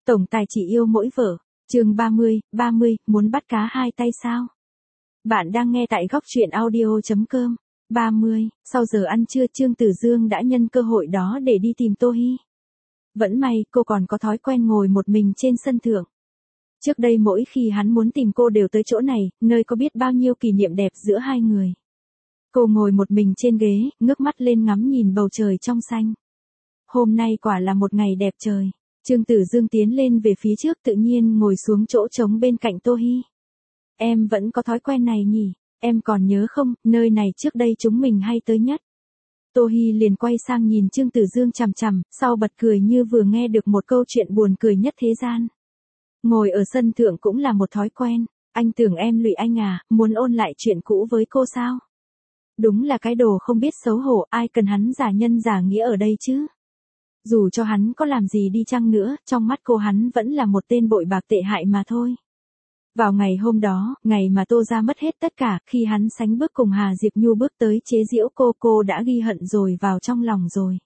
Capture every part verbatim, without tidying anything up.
Tổng tài chỉ yêu mỗi vợ. Chương ba mươi, ba mươi, muốn bắt cá hai tay sao? Bạn đang nghe tại góc truyện audio chấm com. ba mươi, sau giờ ăn trưa Trương Tử Dương đã nhân cơ hội đó để đi tìm Tô Hi. Vẫn may cô còn có thói quen ngồi một mình trên sân thượng. Trước đây mỗi khi hắn muốn tìm cô đều tới chỗ này, nơi có biết bao nhiêu kỷ niệm đẹp giữa hai người. Cô ngồi một mình trên ghế, ngước mắt lên ngắm nhìn bầu trời trong xanh. Hôm nay quả là một ngày đẹp trời. Trương Tử Dương tiến lên về phía trước tự nhiên ngồi xuống chỗ trống bên cạnh Tô Hi. Em vẫn có thói quen này nhỉ, em còn nhớ không, nơi này trước đây chúng mình hay tới nhất. Tô Hi liền quay sang nhìn Trương Tử Dương chằm chằm, sau bật cười như vừa nghe được một câu chuyện buồn cười nhất thế gian. Ngồi ở sân thượng cũng là một thói quen, anh tưởng em lụy anh à, muốn ôn lại chuyện cũ với cô sao? Đúng là cái đồ không biết xấu hổ, ai cần hắn giả nhân giả nghĩa ở đây chứ? Dù cho hắn có làm gì đi chăng nữa, trong mắt cô hắn vẫn là một tên bội bạc tệ hại mà thôi. Vào ngày hôm đó, ngày mà Tô gia mất hết tất cả, khi hắn sánh bước cùng Hà Diệp Nhu bước tới chế giễu cô, cô đã ghi hận rồi vào trong lòng rồi.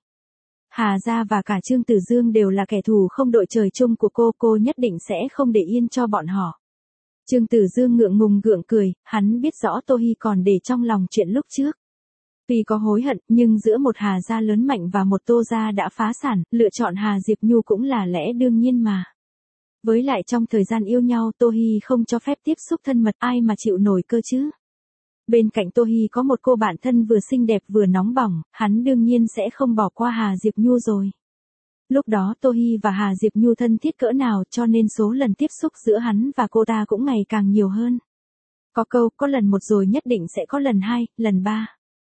Hà gia và cả Trương Tử Dương đều là kẻ thù không đội trời chung của cô, cô nhất định sẽ không để yên cho bọn họ. Trương Tử Dương ngượng ngùng gượng cười, hắn biết rõ Tô Hi còn để trong lòng chuyện lúc trước. Tuy có hối hận, nhưng giữa một Hà gia lớn mạnh và một Tô gia đã phá sản, lựa chọn Hà Diệp Nhu cũng là lẽ đương nhiên mà. Với lại trong thời gian yêu nhau Tô Hi không cho phép tiếp xúc thân mật, ai mà chịu nổi cơ chứ. Bên cạnh Tô Hi có một cô bạn thân vừa xinh đẹp vừa nóng bỏng, hắn đương nhiên sẽ không bỏ qua Hà Diệp Nhu rồi. Lúc đó Tô Hi và Hà Diệp Nhu thân thiết cỡ nào cho nên số lần tiếp xúc giữa hắn và cô ta cũng ngày càng nhiều hơn. Có câu, có lần một rồi nhất định sẽ có lần hai, lần ba.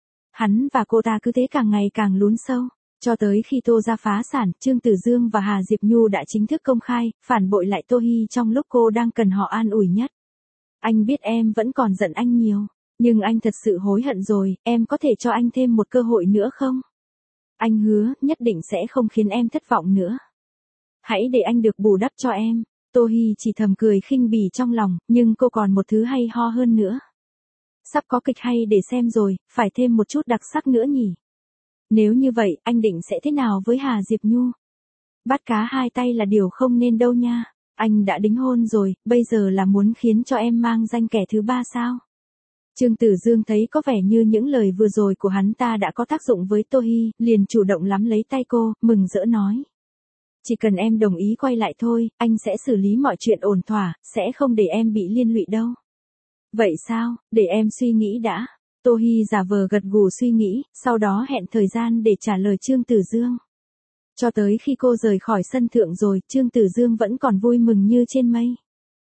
Hắn và cô ta cứ thế càng ngày càng lún sâu, cho tới khi Tô gia phá sản, Trương Tử Dương và Hà Diệp Nhu đã chính thức công khai, phản bội lại Tô Hi trong lúc cô đang cần họ an ủi nhất. Anh biết em vẫn còn giận anh nhiều, nhưng anh thật sự hối hận rồi, em có thể cho anh thêm một cơ hội nữa không? Anh hứa, nhất định sẽ không khiến em thất vọng nữa. Hãy để anh được bù đắp cho em. Tô Hi chỉ thầm cười khinh bỉ trong lòng, nhưng cô còn một thứ hay ho hơn nữa. Sắp có kịch hay để xem rồi, phải thêm một chút đặc sắc nữa nhỉ. Nếu như vậy, anh định sẽ thế nào với Hà Diệp Nhu? Bắt cá hai tay là điều không nên đâu nha. Anh đã đính hôn rồi, bây giờ là muốn khiến cho em mang danh kẻ thứ ba sao? Trương Tử Dương thấy có vẻ như những lời vừa rồi của hắn ta đã có tác dụng với Tô Hi, liền chủ động nắm lấy tay cô, mừng rỡ nói. Chỉ cần em đồng ý quay lại thôi, anh sẽ xử lý mọi chuyện ổn thỏa, sẽ không để em bị liên lụy đâu. Vậy sao, để em suy nghĩ đã. Tô Hi giả vờ gật gù suy nghĩ, sau đó hẹn thời gian để trả lời Trương Tử Dương. Cho tới khi cô rời khỏi sân thượng rồi, Trương Tử Dương vẫn còn vui mừng như trên mây.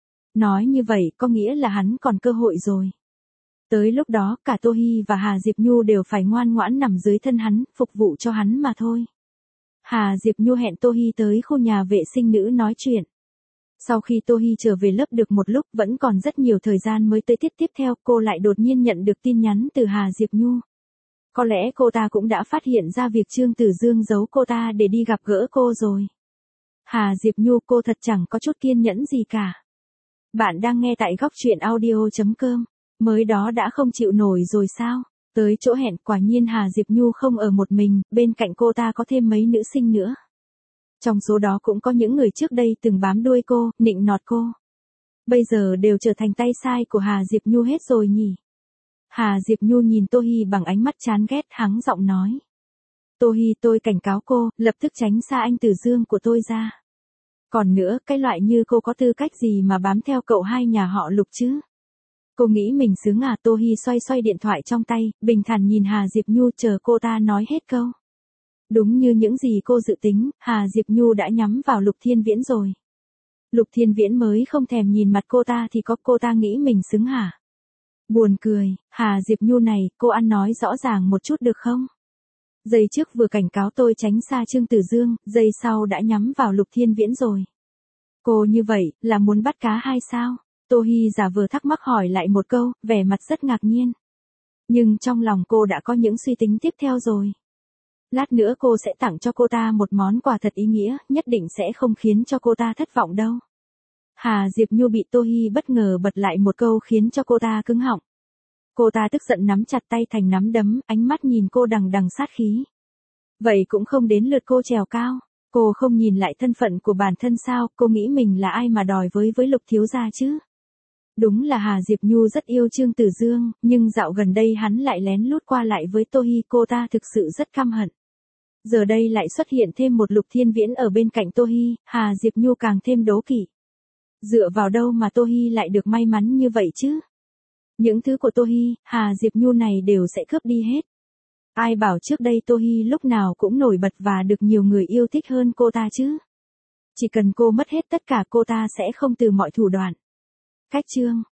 Nói như vậy có nghĩa là hắn còn cơ hội rồi. Tới lúc đó cả Tô Hi và Hà Diệp Nhu đều phải ngoan ngoãn nằm dưới thân hắn, phục vụ cho hắn mà thôi. Hà Diệp Nhu hẹn Tô Hi tới khu nhà vệ sinh nữ nói chuyện. Sau khi Tô Hi trở về lớp được một lúc vẫn còn rất nhiều thời gian mới tới tiết tiếp theo, cô lại đột nhiên nhận được tin nhắn từ Hà Diệp Nhu. Có lẽ cô ta cũng đã phát hiện ra việc Trương Tử Dương giấu cô ta để đi gặp gỡ cô rồi. Hà Diệp Nhu, cô thật chẳng có chút kiên nhẫn gì cả. Bạn đang nghe tại góc truyện audio chấm com. Mới đó đã không chịu nổi rồi sao? Tới chỗ hẹn, quả nhiên Hà Diệp Nhu không ở một mình, bên cạnh cô ta có thêm mấy nữ sinh nữa. Trong số đó cũng có những người trước đây từng bám đuôi cô, nịnh nọt cô. Bây giờ đều trở thành tay sai của Hà Diệp Nhu hết rồi nhỉ? Hà Diệp Nhu nhìn Tô Hi bằng ánh mắt chán ghét, hắng giọng nói. Tô Hi, tôi cảnh cáo cô, lập tức tránh xa anh Tử Dương của tôi ra. Còn nữa, cái loại như cô có tư cách gì mà bám theo cậu hai nhà họ Lục chứ? Cô nghĩ mình sướng à? Tô Hi xoay xoay điện thoại trong tay, bình thản nhìn Hà Diệp Nhu chờ cô ta nói hết câu. Đúng như những gì cô dự tính, Hà Diệp Nhu đã nhắm vào Lục Thiên Viễn rồi. Lục Thiên Viễn mới không thèm nhìn mặt cô ta thì có cô ta nghĩ mình xứng hả? Buồn cười, Hà Diệp Nhu này, cô ăn nói rõ ràng một chút được không? Giây trước vừa cảnh cáo tôi tránh xa Trương Tử Dương, giây sau đã nhắm vào Lục Thiên Viễn rồi. Cô như vậy, là muốn bắt cá hai sao? Tô Hi giả vờ thắc mắc hỏi lại một câu, vẻ mặt rất ngạc nhiên. Nhưng trong lòng cô đã có những suy tính tiếp theo rồi. Lát nữa cô sẽ tặng cho cô ta một món quà thật ý nghĩa, nhất định sẽ không khiến cho cô ta thất vọng đâu. Hà Diệp Nhu bị Tô Hi bất ngờ bật lại một câu khiến cho cô ta cứng họng. Cô ta tức giận nắm chặt tay thành nắm đấm, ánh mắt nhìn cô đằng đằng sát khí. Vậy cũng không đến lượt cô trèo cao. Cô không nhìn lại thân phận của bản thân sao, cô nghĩ mình là ai mà đòi với với Lục thiếu gia chứ? Đúng là Hà Diệp Nhu rất yêu Trương Tử Dương, nhưng dạo gần đây hắn lại lén lút qua lại với Tô Hi, cô ta thực sự rất căm hận. Giờ đây lại xuất hiện thêm một Lục Thiên Viễn ở bên cạnh Tô Hi, Hà Diệp Nhu càng thêm đố kỵ. Dựa vào đâu mà Tô Hi lại được may mắn như vậy chứ? Những thứ của Tô Hi, Hà Diệp Nhu này đều sẽ cướp đi hết. Ai bảo trước đây Tô Hi lúc nào cũng nổi bật và được nhiều người yêu thích hơn cô ta chứ? Chỉ cần cô mất hết tất cả cô ta sẽ không từ mọi thủ đoạn. Cách chương